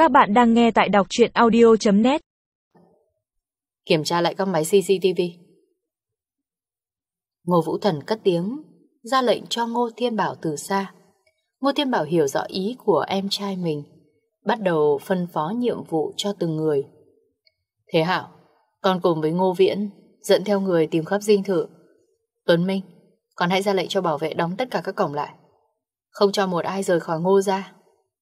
Các bạn đang nghe tại đọc truyện audio.net. Kiểm tra lại các máy CCTV. Ngô Vũ Thần cất tiếng, ra lệnh cho Ngô Thiên Bảo từ xa. Ngô Thiên Bảo hiểu rõ ý của em trai mình, bắt đầu phân phó nhiệm vụ cho từng người. Thế Hảo, con cùng với Ngô Viễn dẫn theo người tìm khắp dinh thự. Tuấn Minh, con hãy ra lệnh cho bảo vệ đóng tất cả các cổng lại, không cho một ai rời khỏi Ngô gia.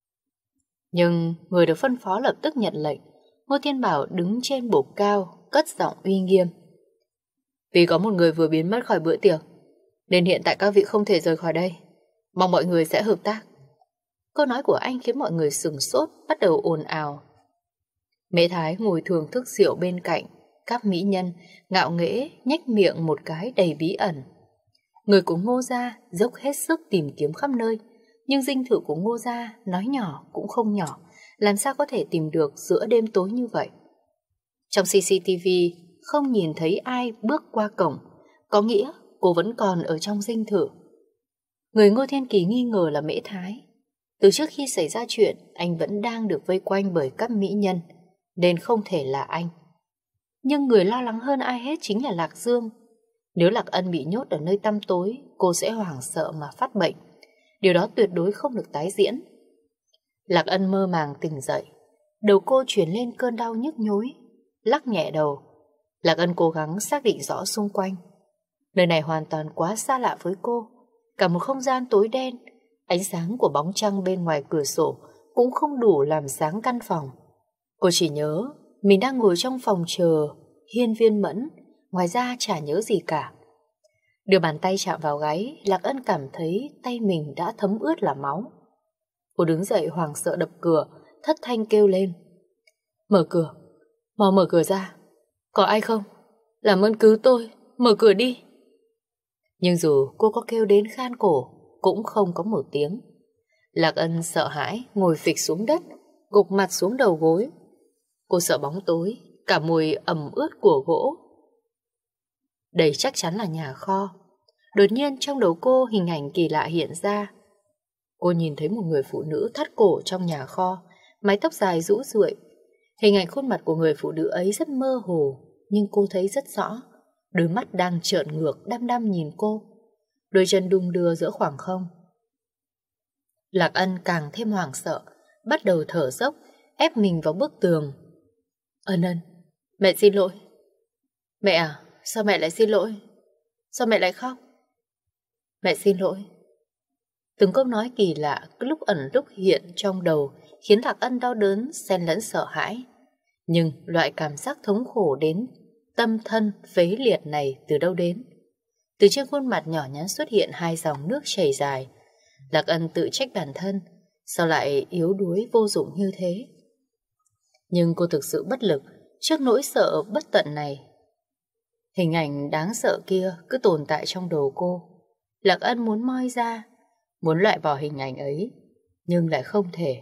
Nhưng người được phân phó lập tức nhận lệnh. Ngô Thiên Bảo đứng trên bục cao, cất giọng uy nghiêm. Vì có một người vừa biến mất khỏi bữa tiệc, nên hiện tại các vị không thể rời khỏi đây. Mong mọi người sẽ hợp tác. Câu nói của anh khiến mọi người sửng sốt, bắt đầu ồn ào. Mễ Thái ngồi thưởng thức rượu bên cạnh các mỹ nhân, ngạo nghễ nhếch miệng một cái đầy bí ẩn. Người của Ngô gia dốc hết sức tìm kiếm khắp nơi, nhưng dinh thự của Ngô gia nói nhỏ cũng không nhỏ, làm sao có thể tìm được giữa đêm tối như vậy. Trong CCTV không nhìn thấy ai bước qua cổng, có nghĩa cô vẫn còn ở trong dinh thự. Người Ngô Thiên Kỳ nghi ngờ là Mễ Thái. Từ trước khi xảy ra chuyện, anh vẫn đang được vây quanh bởi các mỹ nhân, nên không thể là anh. Nhưng người lo lắng hơn ai hết chính là Lạc Dương. Nếu Lạc Ân bị nhốt ở nơi tăm tối, cô sẽ hoảng sợ mà phát bệnh. Điều đó tuyệt đối không được tái diễn. Lạc Ân mơ màng tỉnh dậy, đầu cô chuyển lên cơn đau nhức nhối, lắc nhẹ đầu. Lạc Ân cố gắng xác định rõ xung quanh. Nơi này hoàn toàn quá xa lạ với cô. Cả một không gian tối đen, ánh sáng của bóng trăng bên ngoài cửa sổ cũng không đủ làm sáng căn phòng. Cô chỉ nhớ mình đang ngồi trong phòng chờ Hiên Viên Mẫn, ngoài ra chả nhớ gì cả. Đưa bàn tay chạm vào gáy, Lạc Ân cảm thấy tay mình đã thấm ướt là máu. Cô đứng dậy hoảng sợ đập cửa, thất thanh kêu lên. Mở cửa, mau mở cửa ra. Có ai không? Làm ơn cứu tôi, mở cửa đi. Nhưng dù cô có kêu đến khan cổ, cũng không có một tiếng. Lạc Ân sợ hãi, ngồi phịch xuống đất, gục mặt xuống đầu gối. Cô sợ bóng tối, cả mùi ẩm ướt của gỗ. Đây chắc chắn là nhà kho. Đột nhiên trong đầu cô hình ảnh kỳ lạ hiện ra. Cô nhìn thấy một người phụ nữ thắt cổ trong nhà kho, mái tóc dài rũ rượi. Hình ảnh khuôn mặt của người phụ nữ ấy rất mơ hồ, nhưng cô thấy rất rõ. Đôi mắt đang trợn ngược đăm đăm nhìn cô, đôi chân đung đưa giữa khoảng không. Lạc Ân càng thêm hoảng sợ, bắt đầu thở dốc, ép mình vào bức tường. Ân, mẹ xin lỗi. Mẹ à, sao mẹ lại xin lỗi? Sao mẹ lại khóc? Mẹ xin lỗi. Từng câu nói kỳ lạ cứ lúc ẩn lúc hiện trong đầu khiến Lạc Ân đau đớn xen lẫn sợ hãi. Nhưng loại cảm giác thống khổ đến tâm thân phế liệt này từ đâu đến? Từ trên khuôn mặt nhỏ nhắn xuất hiện hai dòng nước chảy dài. Lạc Ân tự trách bản thân, sao lại yếu đuối vô dụng như thế? Nhưng cô thực sự bất lực trước nỗi sợ bất tận này. Hình ảnh đáng sợ kia cứ tồn tại trong đầu cô. Lạc Ân muốn moi ra, muốn loại bỏ hình ảnh ấy, nhưng lại không thể.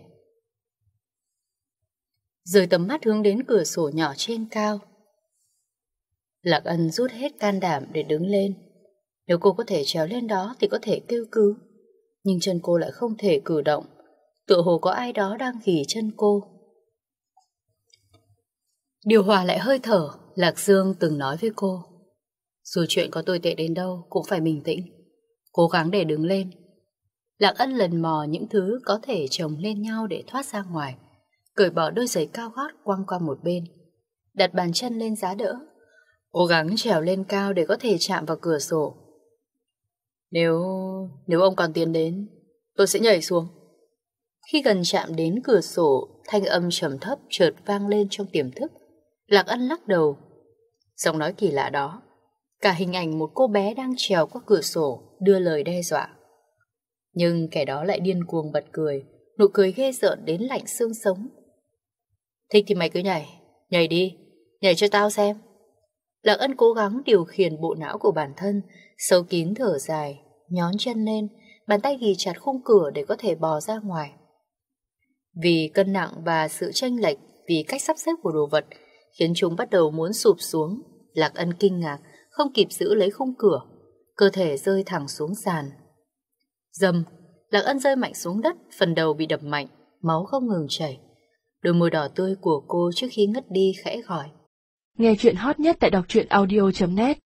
Rời tầm mắt hướng đến cửa sổ nhỏ trên cao. Lạc Ân rút hết can đảm để đứng lên. Nếu cô có thể trèo lên đó thì có thể kêu cứu, nhưng chân cô lại không thể cử động, tựa hồ có ai đó đang ghì chân cô. Điều hòa lại hơi thở. Lạc Dương từng nói với cô, dù chuyện có tồi tệ đến đâu cũng phải bình tĩnh, cố gắng để đứng lên. Lạc Ân lần mò những thứ có thể chồng lên nhau để thoát ra ngoài, cởi bỏ đôi giày cao gót quăng qua một bên, đặt bàn chân lên giá đỡ, cố gắng trèo lên cao để có thể chạm vào cửa sổ. Nếu ông còn tiến đến, tôi sẽ nhảy xuống. Khi gần chạm đến cửa sổ, thanh âm trầm thấp chợt vang lên trong tiềm thức. Lạc Ân lắc đầu. Giọng nói kỳ lạ đó, cả hình ảnh một cô bé đang trèo qua cửa sổ đưa lời đe dọa. Nhưng kẻ đó lại điên cuồng bật cười, nụ cười ghê rợn đến lạnh xương sống. Thích thì mày cứ nhảy đi, nhảy cho tao xem. Lạc Ân cố gắng điều khiển bộ não của bản thân, sâu kín thở dài, nhón chân lên, bàn tay ghì chặt khung cửa để có thể bò ra ngoài. Vì cân nặng và sự chênh lệch vì cách sắp xếp của đồ vật khiến chúng bắt đầu muốn sụp xuống. Lạc Ân kinh ngạc, không kịp giữ lấy khung cửa, cơ thể rơi thẳng xuống sàn. Dầm, Lạc Ân rơi mạnh xuống đất, phần đầu bị đập mạnh, máu không ngừng chảy. Đôi môi đỏ tươi của cô trước khi ngất đi khẽ gọi. Nghe chuyện hot nhất tại đọc truyện audio.net